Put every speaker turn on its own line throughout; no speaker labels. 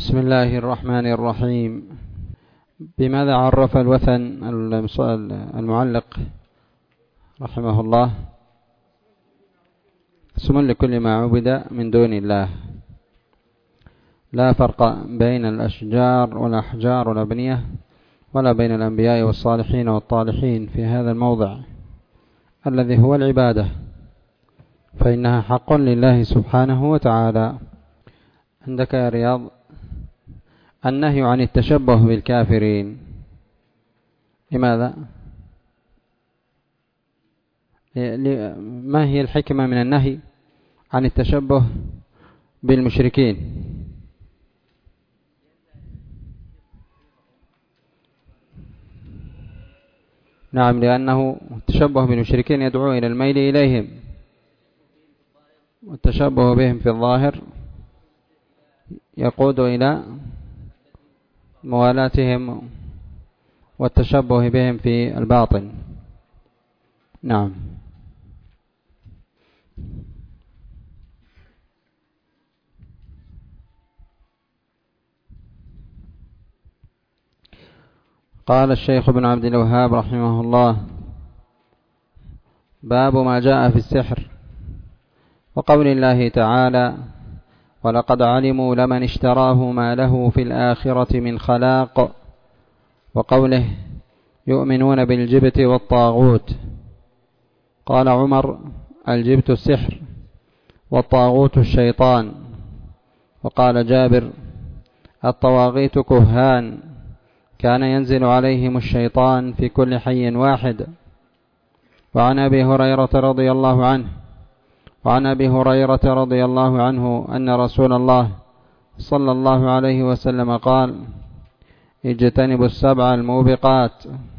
بسم الله الرحمن الرحيم. بماذا عرف الوثن المعلق رحمه الله؟ اسم لكل ما عبد من دون الله، لا فرق بين الأشجار والأحجار والأبنية ولا بين الأنبياء والصالحين والطالحين في هذا الموضع الذي هو العبادة، فإنها حق لله سبحانه وتعالى. عندك يا رياض النهي عن التشبه بالكافرين، لماذا؟ ما هي الحكمة من النهي عن التشبه بالمشركين؟ نعم، لأنه التشبه بالمشركين يدعو إلى الميل إليهم، والتشبه بهم في الظاهر يقود إلى موالاتهم والتشبه بهم في الباطن. نعم. قال الشيخ ابن عبد الوهاب رحمه الله: باب ما جاء في السحر، وقول الله تعالى: ولقد علموا لمن اشتراه ما له في الآخرة من خلاق، وقوله: يؤمنون بالجبت والطاغوت. قال عمر: الجبت السحر والطاغوت الشيطان. وقال جابر: الطواغيت كهان كان ينزل عليهم الشيطان في كل حي واحد. وعن أبي هريرة رضي الله عنه أن رسول الله صلى الله عليه وسلم قال: اجتنبوا السبع الموبقات.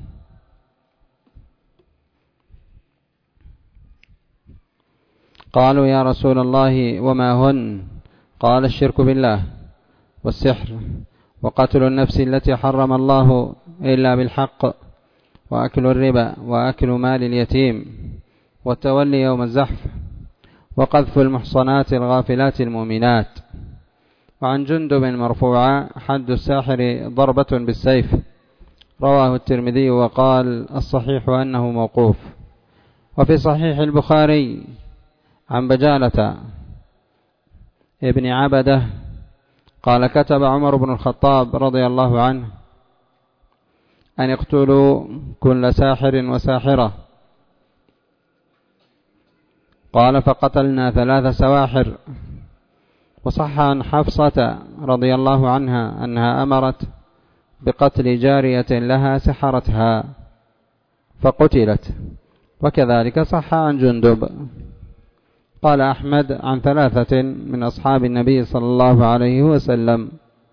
قالوا: يا رسول الله وما هن؟ قال: الشرك بالله، والسحر، وقتل النفس التي حرم الله إلا بالحق، وأكل الربا، وأكل مال اليتيم، والتولي يوم الزحف، وقذف المحصنات الغافلات المؤمنات. وعن جندب مرفوعا: حد الساحر ضربة بالسيف. رواه الترمذي وقال: الصحيح أنه موقوف. وفي صحيح البخاري عن بجالة ابن عبده قال: كتب عمر بن الخطاب رضي الله عنه أن يقتلوا كل ساحر وساحرة. قال: فقتلنا 3 سواحر. وصح عن حفصة رضي الله عنها أنها أمرت بقتل جارية لها سحرتها فقتلت، وكذلك صح عن جندب. قال أحمد: عن 3 من أصحاب النبي صلى الله عليه وسلم.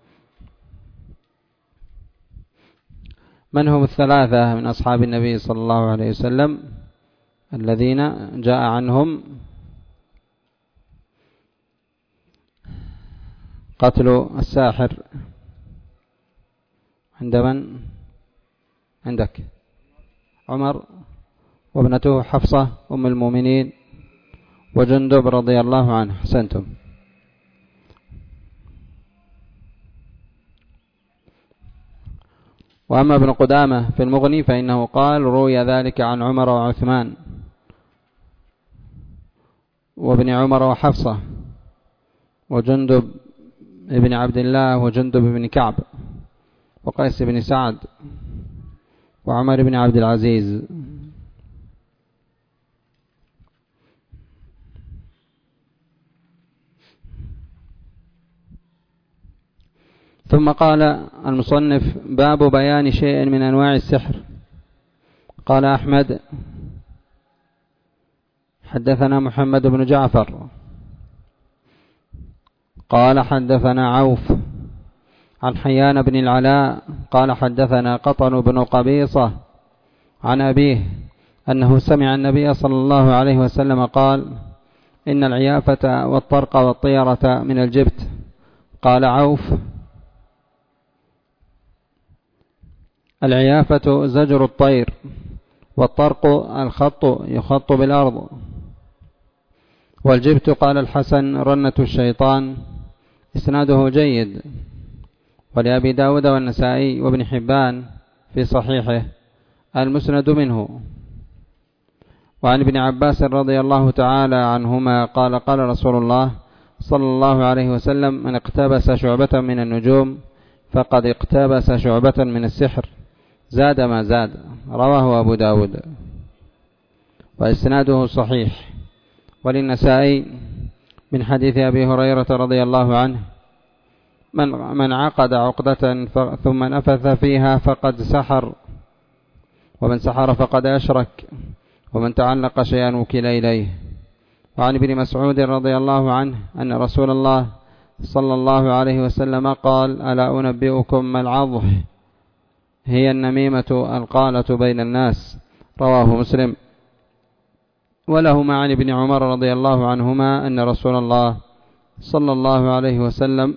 من هم 3 من أصحاب النبي صلى الله عليه وسلم الذين جاء عنهم قتل الساحر؟ عند من؟ عندك عمر، وابنته حفصة أم المؤمنين، وجندب رضي الله عنه. حسنتم. وأما ابن قدامة في المغني فإنه قال: روي ذلك عن عمر وعثمان وابن عمر وحفصة وجندب ابن عبد الله وجندب بن كعب وقيس بن سعد وعمر بن عبد العزيز. ثم قال المصنف: باب بيان شيء من أنواع السحر. قال أحمد: حدثنا محمد بن جعفر قال حدثنا عوف عن حيان بن العلاء قال حدثنا قطن بن قبيصة عن أبيه أنه سمع النبي صلى الله عليه وسلم قال: إن العيافة والطرق والطيرة من الجبت. قال عوف: العيافة زجر الطير، والطرق الخط يخط بالأرض، والجبت قال الحسن رنة الشيطان. إسناده جيد. ولأبي داود والنسائي وابن حبان في صحيحه المسند منه. وعن ابن عباس رضي الله تعالى عنهما قال قال رسول الله صلى الله عليه وسلم: من اقتبس شعبة من النجوم فقد اقتبس شعبة من السحر، زاد ما زاد. رواه أبو داود وإسناده صحيح. وللنسائي من حديث أبي هريرة رضي الله عنه: من عقد عقدة ثم نفث فيها فقد سحر، ومن سحر فقد أشرك، ومن تعلق شيئا وكل إليه. وعن ابن مسعود رضي الله عنه أن رسول الله صلى الله عليه وسلم قال: ألا أنبئكم ما العضح؟ هي النميمة القالة بين الناس. رواه مسلم. ولهما عن ابن عمر رضي الله عنهما أن رسول الله صلى الله عليه وسلم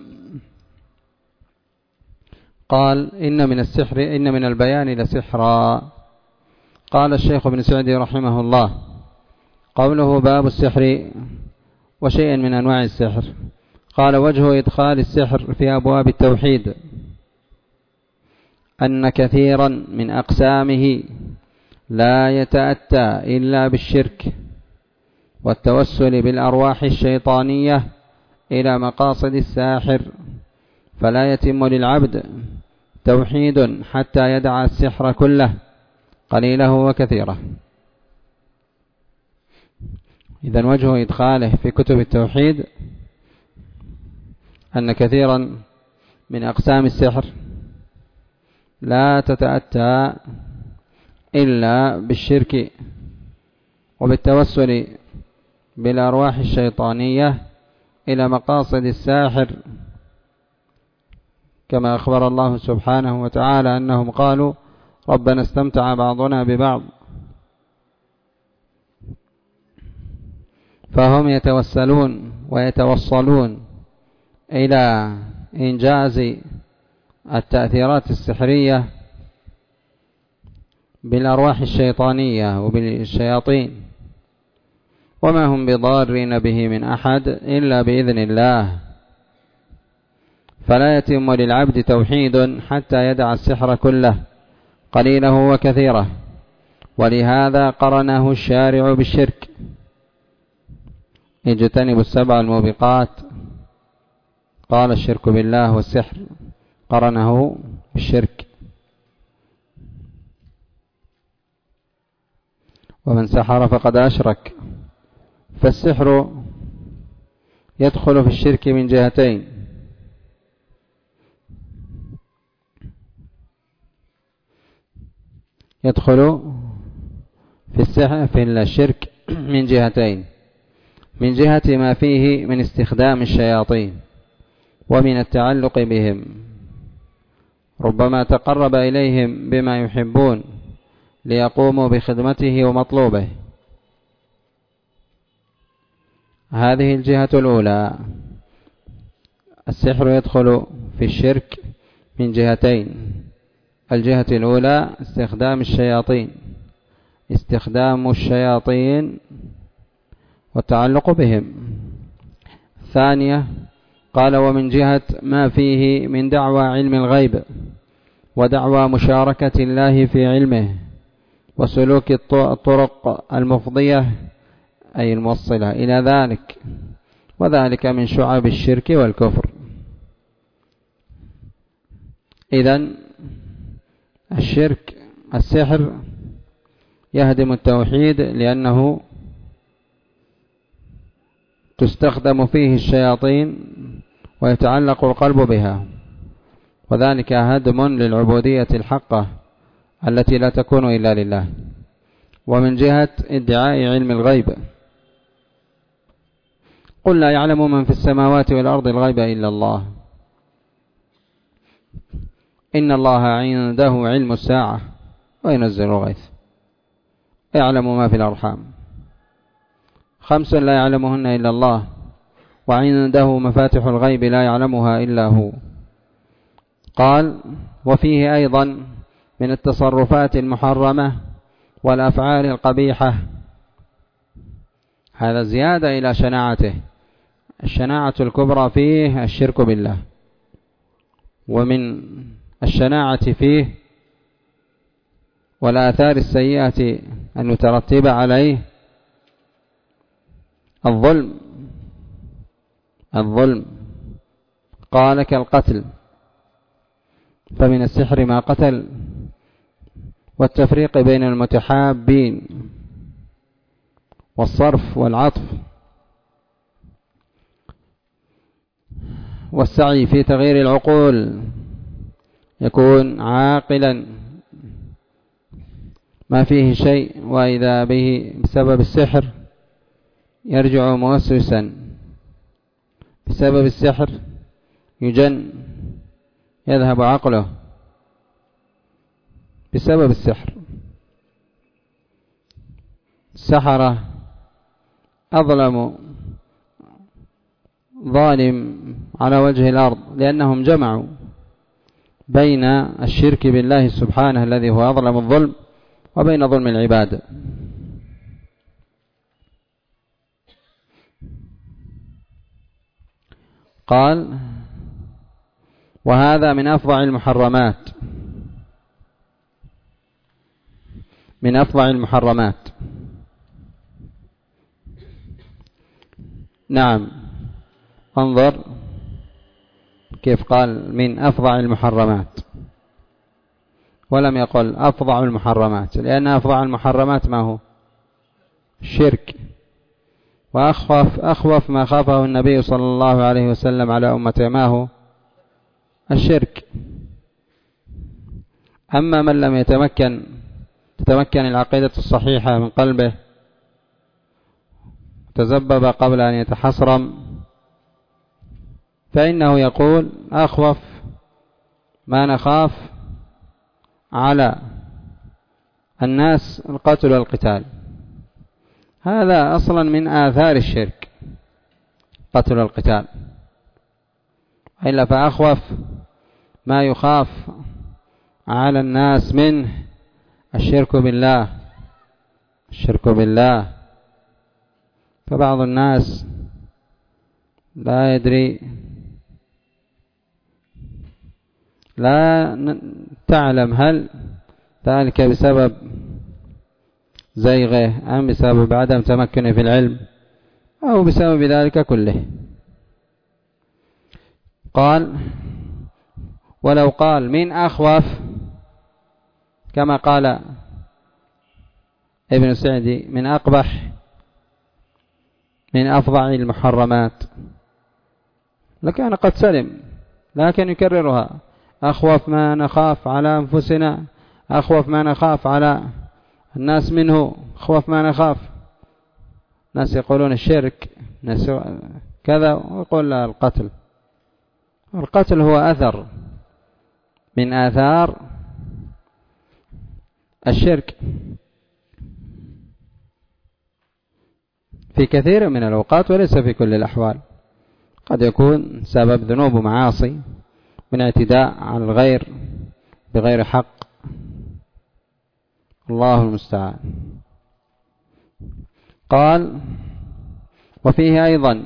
قال: إن من البيان لسحرا. قال الشيخ ابن سعدي رحمه الله: قوله باب السحر وشيئا من أنواع السحر. قال: وجه إدخال السحر في أبواب التوحيد أن كثيرا من أقسامه لا يتأتى إلا بالشرك والتوسل بالأرواح الشيطانية إلى مقاصد الساحر، فلا يتم للعبد توحيد حتى يدع السحر كله قليله وكثيره. إذن وجه إدخاله في كتب التوحيد أن كثيرا من أقسام السحر لا تتأتى إلا بالشرك وبالتوسل بالأرواح الشيطانية إلى مقاصد الساحر، كما أخبر الله سبحانه وتعالى أنهم قالوا: ربنا استمتع بعضنا ببعض. فهم يتوسلون ويتوصلون إلى إنجاز التأثيرات السحرية بالأرواح الشيطانية وبالشياطين، وما هم بضارين به من أحد إلا بإذن الله. فلا يتم للعبد توحيد حتى يدع السحر كله قليله وكثيره، ولهذا قرنه الشارع بالشرك: اجتنبوا السبع الموبقات. قال: الشرك بالله والسحر، قرنه بالشرك. ومن سحر فقد أشرك. فالسحر يدخل في الشرك من جهتين: يدخل في الشرك من جهتين: من جهة ما فيه من استخدام الشياطين ومن التعلق بهم، ربما تقرب إليهم بما يحبون ليقوموا بخدمته ومطلوبه. هذه الجهة الأولى. السحر يدخل في الشرك من جهتين: الجهة الأولى استخدام الشياطين والتعلق بهم. ثانية، قال: ومن جهة ما فيه من دعوى علم الغيب ودعوى مشاركة الله في علمه وسلوك الطرق المفضية أي الموصلة إلى ذلك، وذلك من شعب الشرك والكفر. إذن السحر يهدم التوحيد لأنه تستخدم فيه الشياطين ويتعلق القلب بها، وذلك هدم للعبودية الحقة التي لا تكون إلا لله. ومن جهة ادعاء علم الغيب: قل لا يعلم من في السماوات والأرض الغيب إلا الله، إن الله عنده علم الساعة وينزل الغيث، يعلم ما في الأرحام، 5 لا يعلمهن إلا الله، وعنده مفاتح الغيب لا يعلمها إلا هو. قال: وفيه أيضا من التصرفات المحرمة والأفعال القبيحة. هذا زيادة إلى شناعته. الشناعة الكبرى فيه الشرك بالله، ومن الشناعة فيه والآثار السيئة المترتبة عليه الظلم قال كالقتل، فمن السحر ما قتل، والتفريق بين المتحابين، والصرف والعطف، والسعي في تغيير العقول، يكون عاقلا ما فيه شيء، وإذا به بسبب السحر يرجع موسوسا، بسبب السحر يجن، يذهب عقله بسبب السحر. السحرة أظلم ظالم على وجه الأرض، لأنهم جمعوا بين الشرك بالله سبحانه الذي هو أظلم الظلم وبين ظلم العباد. قال: وهذا من أفظع المحرمات، من أفظع المحرمات. نعم، انظر كيف قال من أفظع المحرمات، ولم يقل أفظع المحرمات، لأن أفظع المحرمات ما هو؟ الشرك. وأخوف ما خافه النبي صلى الله عليه وسلم على أمته ما هو؟ الشرك. أما من لم تتمكن العقيدة الصحيحة من قلبه، تزبب قبل أن يتحصرم، فإنه يقول: أخوف ما نخاف على الناس القتل والقتال. هذا أصلا من آثار الشرك، قتل القتال. إلا فأخوف ما يخاف على الناس منه الشرك بالله، الشرك بالله. فبعض الناس لا يدري، لا تعلم هل ذلك بسبب زيغه أم بسبب عدم تمكنه في العلم أو بسبب ذلك كله. قال: ولو قال من أخوف كما قال ابن سعدي من أقبح، من أفظع المحرمات، لكان قد سلم، لكن يكررها: أخوف ما نخاف على أنفسنا، أخوف ما نخاف على الناس منه، أخوف ما نخاف. ناس يقولون الشرك، ناس كذا، ويقول لا، القتل. القتل هو أثر من آثار الشرك في كثير من الأوقات، وليس في كل الأحوال. قد يكون سبب ذنوب ومعاصي من اعتداء على الغير بغير حق، الله المستعان. قال: وفيه أيضا،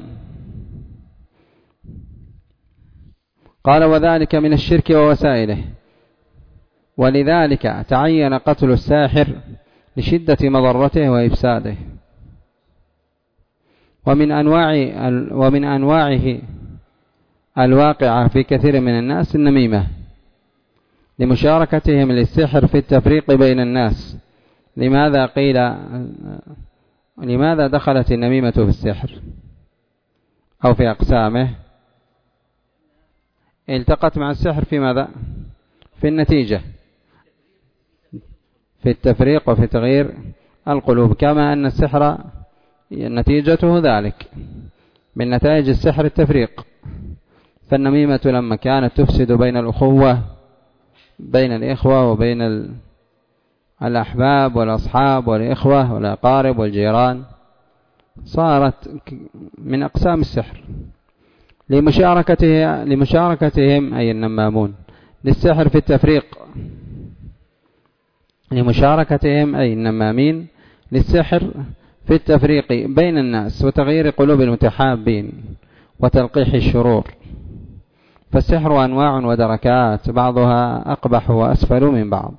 قال: وذلك من الشرك ووسائله، ولذلك تعين قتل الساحر لشدة مضرته وإفساده. ومن أنواعه الواقعة في كثير من الناس النميمة، لمشاركتهم للسحر في التفريق بين الناس. لماذا دخلت النميمة في السحر أو في أقسامه؟ التقت مع السحر في ماذا؟ في النتيجة، في التفريق وفي تغيير القلوب، كما أن السحر نتيجته ذلك، من نتائج السحر التفريق. فالنميمة لما كانت تفسد بين الأخوة، بين الإخوة وبين الأحباب والأصحاب والإخوة والأقارب والجيران، صارت من أقسام السحر. لمشاركتهم أي النمامون للسحر في التفريق، لمشاركتهم أي النمامين للسحر في التفريق بين الناس وتغيير قلوب المتحابين وتلقيح الشرور. فالسحر أنواع ودركات، بعضها أقبح وأسفل من بعض،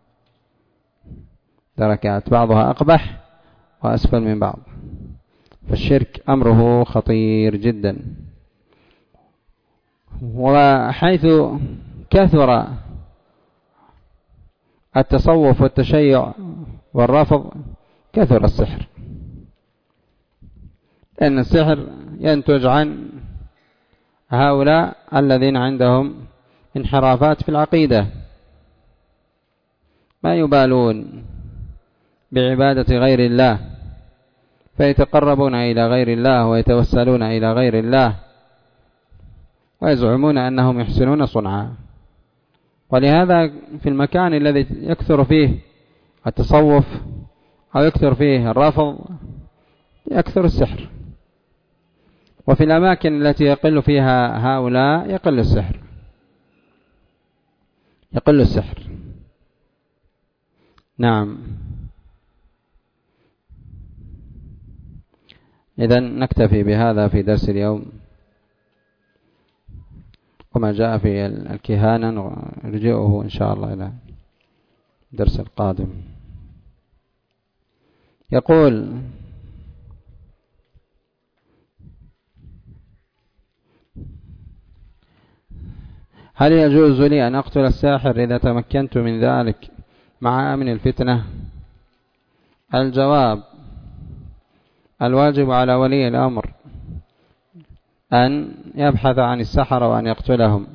دركات بعضها أقبح وأسفل من بعض. فالشرك أمره خطير جدا. وحيث كثر التصوف والتشيع والرفض كثر السحر، لأن السحر ينتج عن هؤلاء الذين عندهم انحرافات في العقيدة، ما يبالون بعبادة غير الله، فيتقربون إلى غير الله ويتوسلون إلى غير الله ويزعمون أنهم يحسنون صنعا. ولهذا في المكان الذي يكثر فيه التصوف أو يكثر فيه الرفض يكثر السحر، وفي الأماكن التي يقل فيها هؤلاء يقل السحر، يقل السحر. نعم. إذن نكتفي بهذا في درس اليوم، وما جاء في الكهانة نرجئه إن شاء الله إلى الدرس القادم. يقول: هل يجوز لي أن أقتل الساحر إذا تمكنت من ذلك مع أمن الفتنة؟ الجواب: الواجب على ولي الأمر أن يبحث عن السحرة وأن يقتلهم،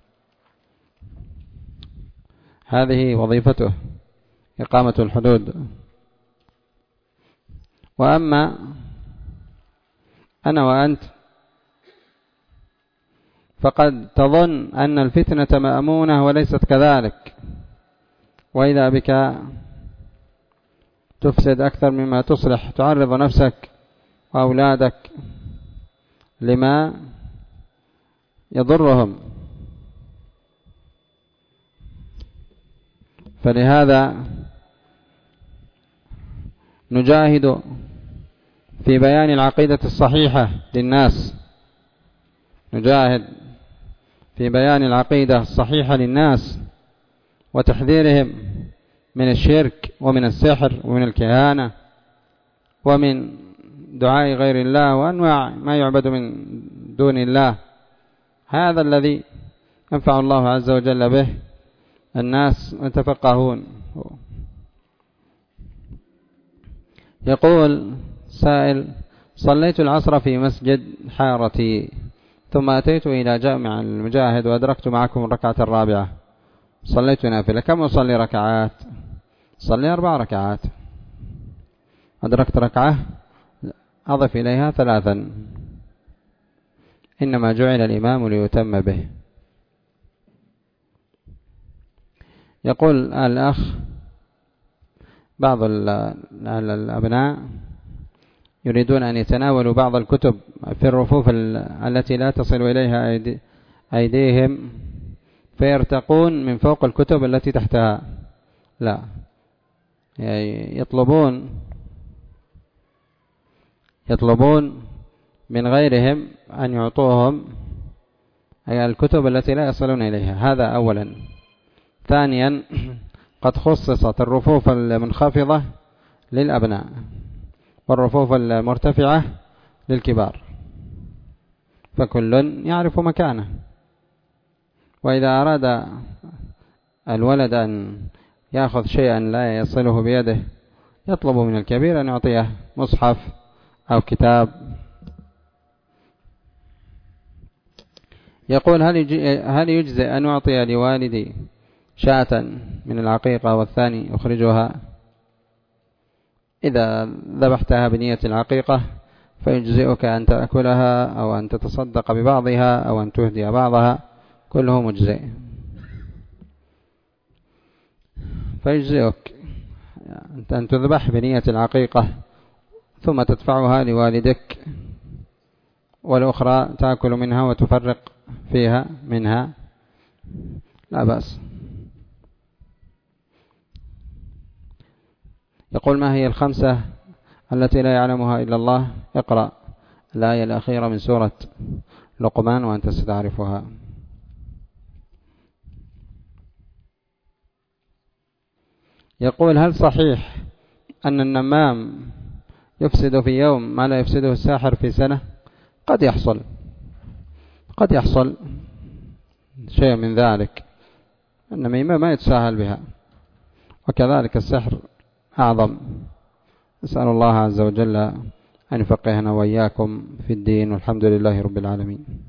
هذه وظيفته، إقامة الحدود. وأما أنا وأنت فقد تظن أن الفتنة مأمونة وليست كذلك، وإذا بك تفسد أكثر مما تصلح، تعرض نفسك وأولادك لما يضرهم. فلهذا نجاهد في بيان العقيدة الصحيحة للناس، نجاهد في بيان العقيدة الصحيحة للناس وتحذيرهم من الشرك ومن السحر ومن الكهانة ومن دعاء غير الله وأنواع ما يعبد من دون الله. هذا الذي ينفع الله عز وجل به الناس ويتفقهون. يقول سائل: صليت العصر في مسجد حارتي، ثم أتيت إلى جامع المجاهد وأدركت معكم الركعة الرابعة، صليت نافلة، كم أصلي ركعات؟ صلي 4 ركعات. أدركت ركعة أضف إليها 3، إنما جعل الإمام ليتم به. يقول الأخ: بعض الأبناء يريدون أن يتناولوا بعض الكتب في الرفوف التي لا تصل إليها أيديهم، فيرتقون من فوق الكتب التي تحتها. لا، يطلبون من غيرهم أن يعطوهم الكتب التي لا يصلون إليها، هذا أولا. ثانيا، قد خصصت الرفوف المنخفضة للأبناء والرفوف المرتفعة للكبار، فكل يعرف مكانه. وإذا أراد الولد أن يأخذ شيئا لا يصله بيده يطلب من الكبير أن يعطيه مصحف أو كتاب. يقول: هل يجزئ أن أعطي لوالدي شاة من العقيقة والثاني يخرجها؟ إذا ذبحتها بنية العقيقة فيجزئك أن تأكلها أو أن تتصدق ببعضها أو أن تهدي بعضها، كله مجزئ. فيجزئك أن تذبح بنية العقيقة ثم تدفعها لوالدك، والأخرى تأكل منها وتفرق فيها منها، لا بأس. يقول: ما هي ال5 التي لا يعلمها إلا الله؟ اقرأ الآية الأخيرة من سورة لقمان وأنت ستعرفها. يقول: هل صحيح أن النمام يفسد في يوم ما لا يفسده الساحر في سنة؟ قد يحصل شيء من ذلك. النميمة ما يتساهل بها، وكذلك السحر أعظم. نسأل الله عز وجل أن يفقهنا وإياكم في الدين، والحمد لله رب العالمين.